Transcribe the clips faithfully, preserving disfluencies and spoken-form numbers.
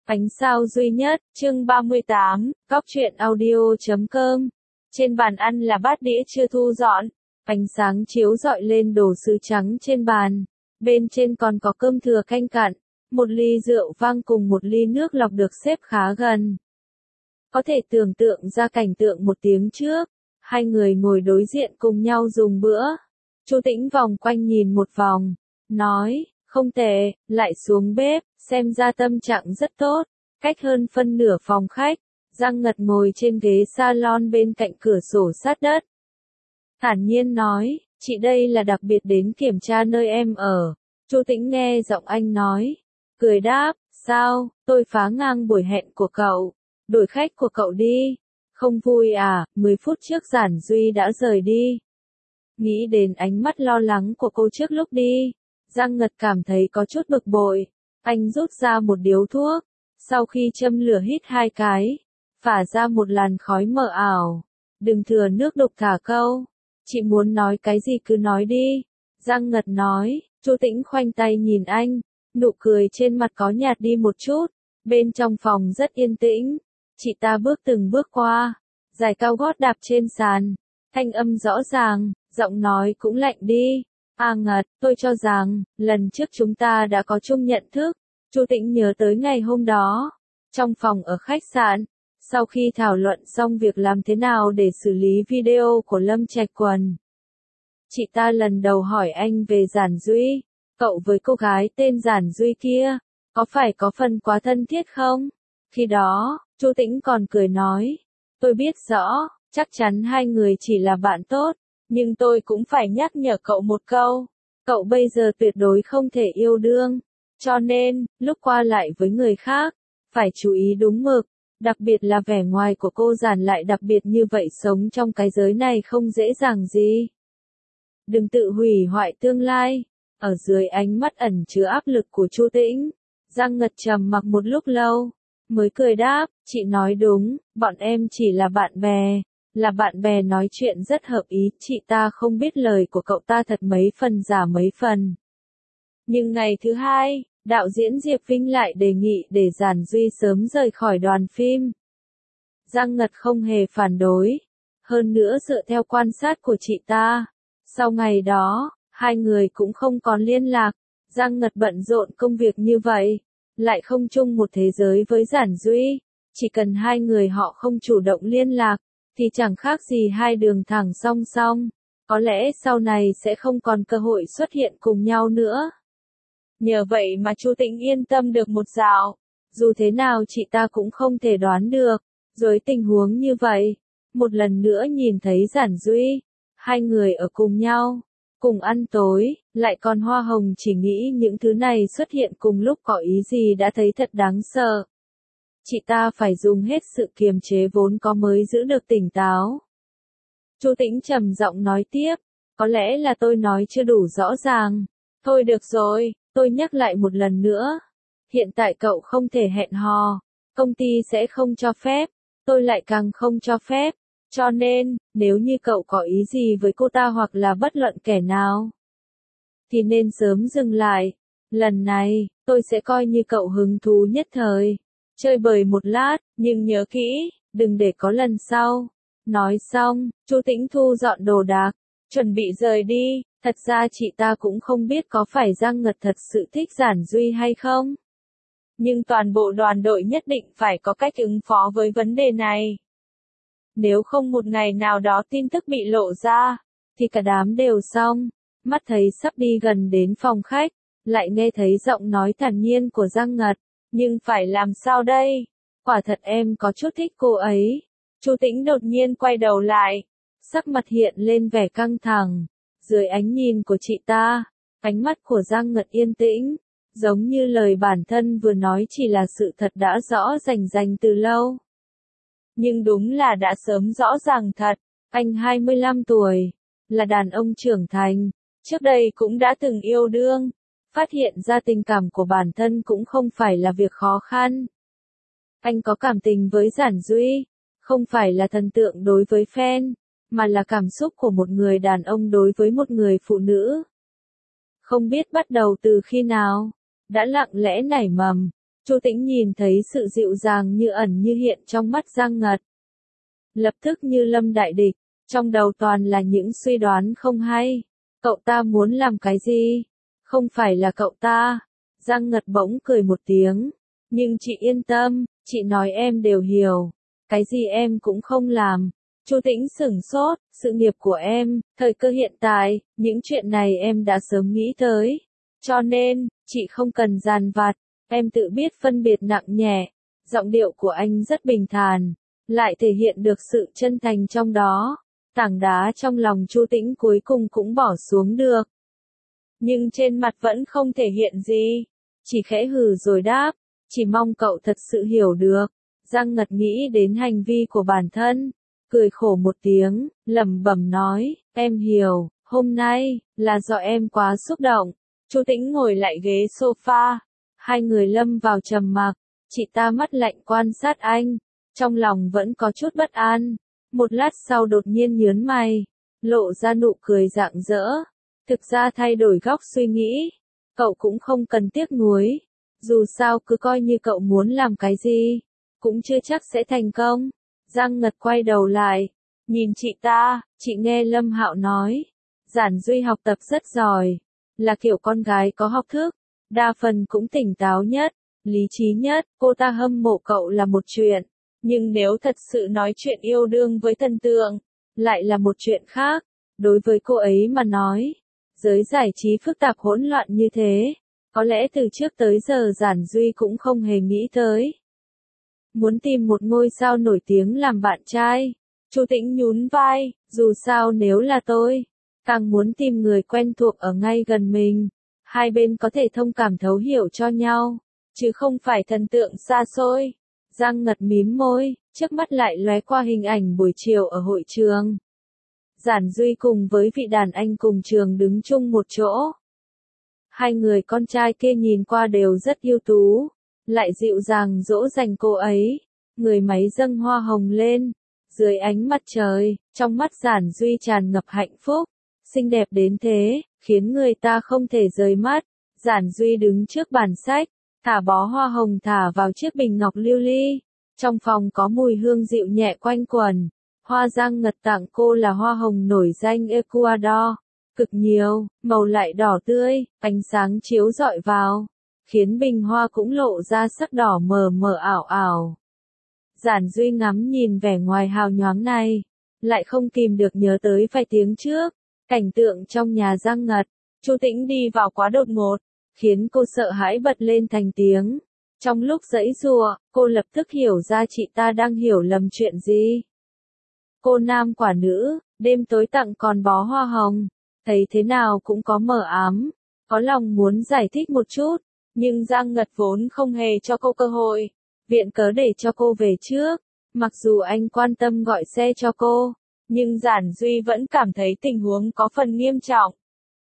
Ánh sao duy nhất, chương ba mươi tám, góc truyện audio chấm com. Trên bàn ăn là bát đĩa chưa thu dọn, ánh sáng chiếu rọi lên đồ sứ trắng trên bàn. Bên trên còn có cơm thừa canh cặn, một ly rượu vang cùng một ly nước lọc được xếp khá gần. Có thể tưởng tượng ra cảnh tượng một tiếng trước, hai người ngồi đối diện cùng nhau dùng bữa. Chu Tĩnh vòng quanh nhìn một vòng, nói, không tệ, lại xuống bếp, xem ra tâm trạng rất tốt. Cách hơn phân nửa phòng khách, Giang Ngật ngồi trên ghế salon bên cạnh cửa sổ sát đất. Thản nhiên nói, chị đây là đặc biệt đến kiểm tra nơi em ở. Chu Tĩnh nghe giọng anh nói, cười đáp, sao, tôi phá ngang buổi hẹn của cậu, đổi khách của cậu đi. Không vui à, mười phút trước Giản Duy đã rời đi. Nghĩ đến ánh mắt lo lắng của cô trước lúc đi, Giang Ngật cảm thấy có chút bực bội. Anh rút ra một điếu thuốc, sau khi châm lửa hít hai cái, phả ra một làn khói mờ ảo. Đừng thừa nước đục thả câu. Chị muốn nói cái gì cứ nói đi. Giang Ngật nói. Chu Tĩnh khoanh tay nhìn anh, nụ cười trên mặt có nhạt đi một chút. Bên trong phòng rất yên tĩnh. Chị ta bước từng bước qua, giày cao gót đạp trên sàn, thanh âm rõ ràng, giọng nói cũng lạnh đi. A Ngật, tôi cho rằng, lần trước chúng ta đã có chung nhận thức. Chu Tĩnh nhớ tới ngày hôm đó, trong phòng ở khách sạn, sau khi thảo luận xong việc làm thế nào để xử lý video của Lâm Trạch Quần. Chị ta lần đầu hỏi anh về Giản Duy, cậu với cô gái tên Giản Duy kia, có phải có phần quá thân thiết không? Khi đó, Chu Tĩnh còn cười nói, tôi biết rõ, chắc chắn hai người chỉ là bạn tốt, nhưng tôi cũng phải nhắc nhở cậu một câu, cậu bây giờ tuyệt đối không thể yêu đương. Cho nên, lúc qua lại với người khác, phải chú ý đúng mực, đặc biệt là vẻ ngoài của cô Giản lại đặc biệt như vậy, sống trong cái giới này không dễ dàng gì. Đừng tự hủy hoại tương lai. Ở dưới ánh mắt ẩn chứa áp lực của Chu Tĩnh, Giang Ngật trầm mặc một lúc lâu, mới cười đáp, chị nói đúng, bọn em chỉ là bạn bè, là bạn bè nói chuyện rất hợp ý, chị ta không biết lời của cậu ta thật mấy phần giả mấy phần. Nhưng ngày thứ hai, đạo diễn Diệp Vinh lại đề nghị để Giản Duy sớm rời khỏi đoàn phim. Giang Ngật không hề phản đối. Hơn nữa dựa theo quan sát của chị ta, sau ngày đó, hai người cũng không còn liên lạc. Giang Ngật bận rộn công việc như vậy, lại không chung một thế giới với Giản Duy. Chỉ cần hai người họ không chủ động liên lạc, thì chẳng khác gì hai đường thẳng song song. Có lẽ sau này sẽ không còn cơ hội xuất hiện cùng nhau nữa. Nhờ vậy mà Chu Tĩnh yên tâm được một dạo. Dù thế nào chị ta cũng không thể đoán được, dưới tình huống như vậy, một lần nữa nhìn thấy Giản Duy, hai người ở cùng nhau, cùng ăn tối, lại còn hoa hồng, chỉ nghĩ những thứ này xuất hiện cùng lúc có ý gì đã thấy thật đáng sợ. Chị ta phải dùng hết sự kiềm chế vốn có mới giữ được tỉnh táo. Chu Tĩnh trầm giọng nói tiếp, có lẽ là tôi nói chưa đủ rõ ràng. Thôi được rồi, tôi nhắc lại một lần nữa. Hiện tại cậu không thể hẹn hò, công ty sẽ không cho phép, tôi lại càng không cho phép. Cho nên, nếu như cậu có ý gì với cô ta hoặc là bất luận kẻ nào, thì nên sớm dừng lại. Lần này, tôi sẽ coi như cậu hứng thú nhất thời, chơi bời một lát, nhưng nhớ kỹ, đừng để có lần sau. Nói xong, Chu Tĩnh thu dọn đồ đạc, chuẩn bị rời đi. Thật ra chị ta cũng không biết có phải Giang Ngật thật sự thích Giản Duy hay không. Nhưng toàn bộ đoàn đội nhất định phải có cách ứng phó với vấn đề này. Nếu không một ngày nào đó tin tức bị lộ ra, thì cả đám đều xong. Mắt thấy sắp đi gần đến phòng khách, lại nghe thấy giọng nói thản nhiên của Giang Ngật. Nhưng phải làm sao đây? Quả thật em có chút thích cô ấy. Chu Tĩnh đột nhiên quay đầu lại, sắc mặt hiện lên vẻ căng thẳng. Dưới ánh nhìn của chị ta, ánh mắt của Giang Ngật yên tĩnh, giống như lời bản thân vừa nói chỉ là sự thật đã rõ rành rành từ lâu. Nhưng đúng là đã sớm rõ ràng thật, anh hai mươi lăm tuổi, là đàn ông trưởng thành, trước đây cũng đã từng yêu đương, phát hiện ra tình cảm của bản thân cũng không phải là việc khó khăn. Anh có cảm tình với Giản Duy, không phải là thần tượng đối với fan, mà là cảm xúc của một người đàn ông đối với một người phụ nữ. Không biết bắt đầu từ khi nào, đã lặng lẽ nảy mầm. Chu Tĩnh nhìn thấy sự dịu dàng như ẩn như hiện trong mắt Giang Ngật. Lập tức như lâm đại địch, trong đầu toàn là những suy đoán không hay. Cậu ta muốn làm cái gì? Không phải là cậu ta. Giang Ngật bỗng cười một tiếng. Nhưng chị yên tâm, chị nói em đều hiểu. Cái gì em cũng không làm. Chu Tĩnh sửng sốt, sự nghiệp của em, thời cơ hiện tại, những chuyện này em đã sớm nghĩ tới. Cho nên, chị không cần dàn vặt, em tự biết phân biệt nặng nhẹ. Giọng điệu của anh rất bình thản, lại thể hiện được sự chân thành trong đó. Tảng đá trong lòng Chu Tĩnh cuối cùng cũng bỏ xuống được. Nhưng trên mặt vẫn không thể hiện gì, chỉ khẽ hừ rồi đáp, chỉ mong cậu thật sự hiểu được. Giang Ngật nghĩ đến hành vi của bản thân, cười khổ một tiếng, lẩm bẩm nói, em hiểu, hôm nay, là do em quá xúc động. Chu Tĩnh ngồi lại ghế sofa, hai người lâm vào trầm mặc, chị ta mắt lạnh quan sát anh, trong lòng vẫn có chút bất an. Một lát sau đột nhiên nhớn mày, lộ ra nụ cười rạng rỡ. Thực ra thay đổi góc suy nghĩ, cậu cũng không cần tiếc nuối. Dù sao cứ coi như cậu muốn làm cái gì, cũng chưa chắc sẽ thành công. Giang Ngật quay đầu lại, nhìn chị ta, chị nghe Lâm Hạo nói, Giản Duy học tập rất giỏi, là kiểu con gái có học thức, đa phần cũng tỉnh táo nhất, lý trí nhất, cô ta hâm mộ cậu là một chuyện, nhưng nếu thật sự nói chuyện yêu đương với thần tượng, lại là một chuyện khác. Đối với cô ấy mà nói, giới giải trí phức tạp hỗn loạn như thế, có lẽ từ trước tới giờ Giản Duy cũng không hề nghĩ tới. Muốn tìm một ngôi sao nổi tiếng làm bạn trai, Chu Tĩnh nhún vai, dù sao nếu là tôi, càng muốn tìm người quen thuộc ở ngay gần mình, hai bên có thể thông cảm thấu hiểu cho nhau, chứ không phải thần tượng xa xôi. Giang Ngật mím môi, trước mắt lại lóe qua hình ảnh buổi chiều ở hội trường. Giản Duy cùng với vị đàn anh cùng trường đứng chung một chỗ. Hai người con trai kia nhìn qua đều rất ưu tú, lại dịu dàng dỗ dành cô ấy, người máy dâng hoa hồng lên, dưới ánh mặt trời, trong mắt Giản Duy tràn ngập hạnh phúc, xinh đẹp đến thế, khiến người ta không thể rời mắt. Giản Duy đứng trước bàn sách, thả bó hoa hồng thả vào chiếc bình ngọc lưu ly, trong phòng có mùi hương dịu nhẹ quanh quẩn. Hoa Giang Ngật tặng cô là hoa hồng nổi danh Ecuador, cực nhiều, màu lại đỏ tươi, ánh sáng chiếu rọi vào, khiến bình hoa cũng lộ ra sắc đỏ mờ mờ ảo ảo. Giản Duy ngắm nhìn vẻ ngoài hào nhoáng này, lại không kìm được nhớ tới vài tiếng trước, cảnh tượng trong nhà Giang Ngật. Chu Tĩnh đi vào quá đột ngột, khiến cô sợ hãi bật lên thành tiếng. Trong lúc giãy giụa, cô lập tức hiểu ra chị ta đang hiểu lầm chuyện gì. Cô nam quả nữ, đêm tối tặng còn bó hoa hồng, thấy thế nào cũng có mờ ám, có lòng muốn giải thích một chút, nhưng Giang Ngật vốn không hề cho cô cơ hội, viện cớ để cho cô về trước. Mặc dù anh quan tâm gọi xe cho cô, nhưng Giản Duy vẫn cảm thấy tình huống có phần nghiêm trọng.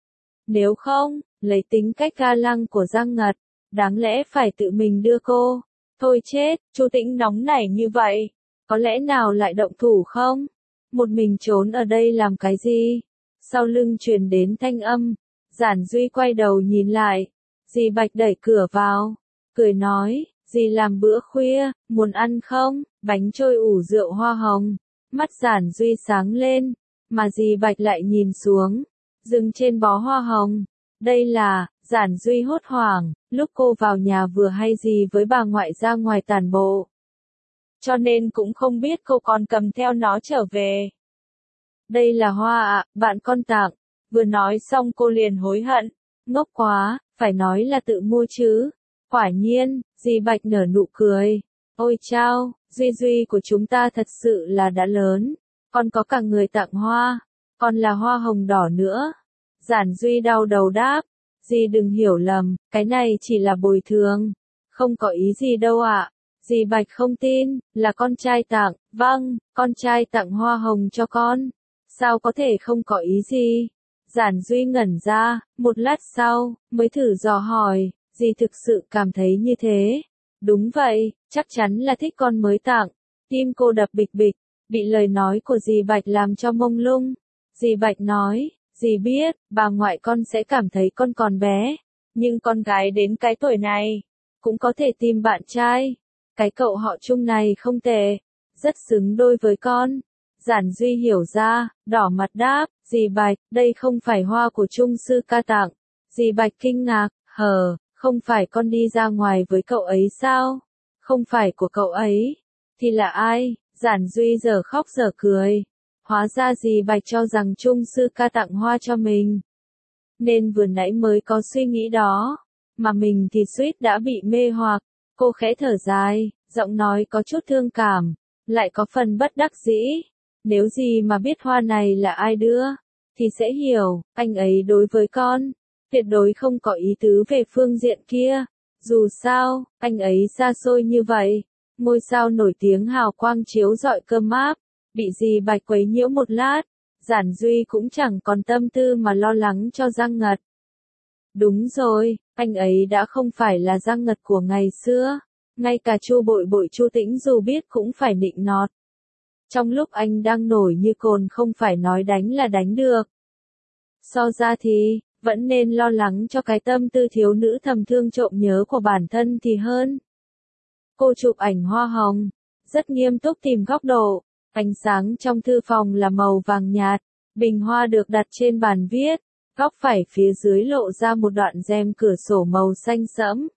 Nếu không, lấy tính cách ga lăng của Giang Ngật, đáng lẽ phải tự mình đưa cô. Thôi chết, Chu Tĩnh nóng nảy như vậy, có lẽ nào lại động thủ không? Một mình trốn ở đây làm cái gì? Sau lưng truyền đến thanh âm, Giản Duy quay đầu nhìn lại, dì Bạch đẩy cửa vào, cười nói, dì làm bữa khuya, muốn ăn không? Bánh trôi ủ rượu hoa hồng. Mắt Giản Duy sáng lên, mà dì Bạch lại nhìn xuống, dừng trên bó hoa hồng. Đây là, Giản Duy hốt hoảng, lúc cô vào nhà vừa hay gì với bà ngoại ra ngoài tản bộ. Cho nên cũng không biết cô còn cầm theo nó trở về. Đây là hoa ạ, bạn con tặng. Vừa nói xong cô liền hối hận, ngốc quá, phải nói là tự mua chứ. Quả nhiên, dì Bạch nở nụ cười. Ôi chao, Duy Duy của chúng ta thật sự là đã lớn, còn có cả người tặng hoa, còn là hoa hồng đỏ nữa. Giản Duy đau đầu đáp, dì đừng hiểu lầm, cái này chỉ là bồi thường, không có ý gì đâu ạ. Dì Bạch không tin, là con trai tặng, vâng, con trai tặng hoa hồng cho con, sao có thể không có ý gì. Giản Duy ngẩn ra, một lát sau, mới thử dò hỏi, dì thực sự cảm thấy như thế. Đúng vậy, chắc chắn là thích con mới tặng. Tim cô đập bịch bịch, bị lời nói của dì Bạch làm cho mông lung. Dì Bạch nói, dì biết, bà ngoại con sẽ cảm thấy con còn bé, nhưng con gái đến cái tuổi này, cũng có thể tìm bạn trai. Cái cậu họ Trung này không tệ, rất xứng đôi với con. Giản Duy hiểu ra, đỏ mặt đáp, dì Bạch, đây không phải hoa của Trung sư ca tặng. Dì Bạch kinh ngạc, hờ, không phải con đi ra ngoài với cậu ấy sao? Không phải của cậu ấy, thì là ai? Giản Duy giờ khóc giờ cười. Hóa ra dì Bạch cho rằng Trung sư ca tặng hoa cho mình. Nên vừa nãy mới có suy nghĩ đó, mà mình thì suýt đã bị mê hoặc. Cô khẽ thở dài, giọng nói có chút thương cảm, lại có phần bất đắc dĩ. Nếu gì mà biết hoa này là ai đưa, thì sẽ hiểu, anh ấy đối với con, tuyệt đối không có ý tứ về phương diện kia. Dù sao, anh ấy xa xôi như vậy, ngôi sao nổi tiếng hào quang chiếu rọi cơm áp, bị dì Bạch quấy nhiễu một lát, Giản Duy cũng chẳng còn tâm tư mà lo lắng cho Giang Ngật. Đúng rồi, anh ấy đã không phải là Giang Ngật của ngày xưa, ngay cả Chu Bội Bội Chu Tĩnh dù biết cũng phải nịnh nọt. Trong lúc anh đang nổi như cồn không phải nói đánh là đánh được. So ra thì, vẫn nên lo lắng cho cái tâm tư thiếu nữ thầm thương trộm nhớ của bản thân thì hơn. Cô chụp ảnh hoa hồng, rất nghiêm túc tìm góc độ, ánh sáng trong thư phòng là màu vàng nhạt, bình hoa được đặt trên bàn viết, góc phải phía dưới lộ ra một đoạn rèm cửa sổ màu xanh sẫm.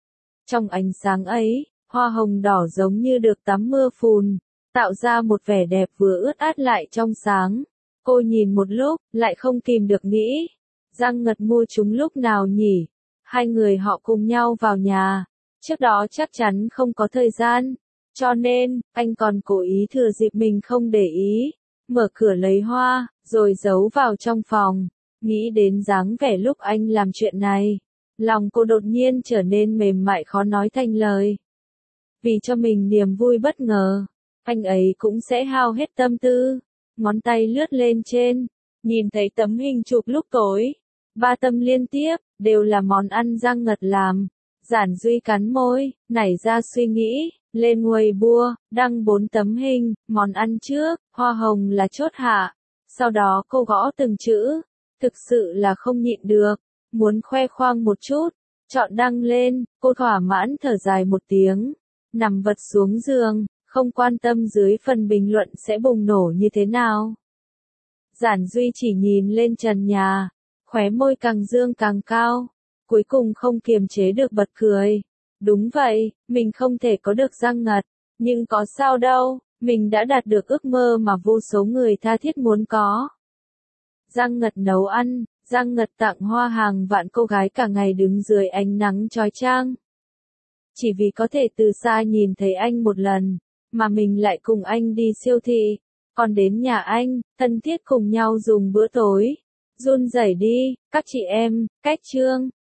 Trong ánh sáng ấy, hoa hồng đỏ giống như được tắm mưa phùn, tạo ra một vẻ đẹp vừa ướt át lại trong sáng. Cô nhìn một lúc, lại không kìm được nghĩ, Giang Ngật mua chúng lúc nào nhỉ? Hai người họ cùng nhau vào nhà, trước đó chắc chắn không có thời gian, cho nên, anh còn cố ý thừa dịp mình không để ý, mở cửa lấy hoa, rồi giấu vào trong phòng. Nghĩ đến dáng vẻ lúc anh làm chuyện này, lòng cô đột nhiên trở nên mềm mại khó nói thành lời. Vì cho mình niềm vui bất ngờ, anh ấy cũng sẽ hao hết tâm tư. Ngón tay lướt lên trên, nhìn thấy tấm hình chụp lúc tối. Ba tấm liên tiếp, đều là món ăn Giang Ngật làm. Giản Duy cắn môi, nảy ra suy nghĩ, lên Weibo, đăng bốn tấm hình, món ăn trước, hoa hồng là chốt hạ. Sau đó cô gõ từng chữ, thực sự là không nhịn được, muốn khoe khoang một chút, chọn đăng lên, cô thỏa mãn thở dài một tiếng, nằm vật xuống giường, không quan tâm dưới phần bình luận sẽ bùng nổ như thế nào. Giản Duy chỉ nhìn lên trần nhà, khóe môi càng dương càng cao, cuối cùng không kiềm chế được bật cười. Đúng vậy, mình không thể có được Giang Ngật, nhưng có sao đâu, mình đã đạt được ước mơ mà vô số người tha thiết muốn có. Giang Ngật nấu ăn, Giang Ngật tặng hoa hàng vạn cô gái cả ngày đứng dưới ánh nắng chói chang. Chỉ vì có thể từ xa nhìn thấy anh một lần, mà mình lại cùng anh đi siêu thị, còn đến nhà anh, thân thiết cùng nhau dùng bữa tối. Run rẩy đi, các chị em, cách chương.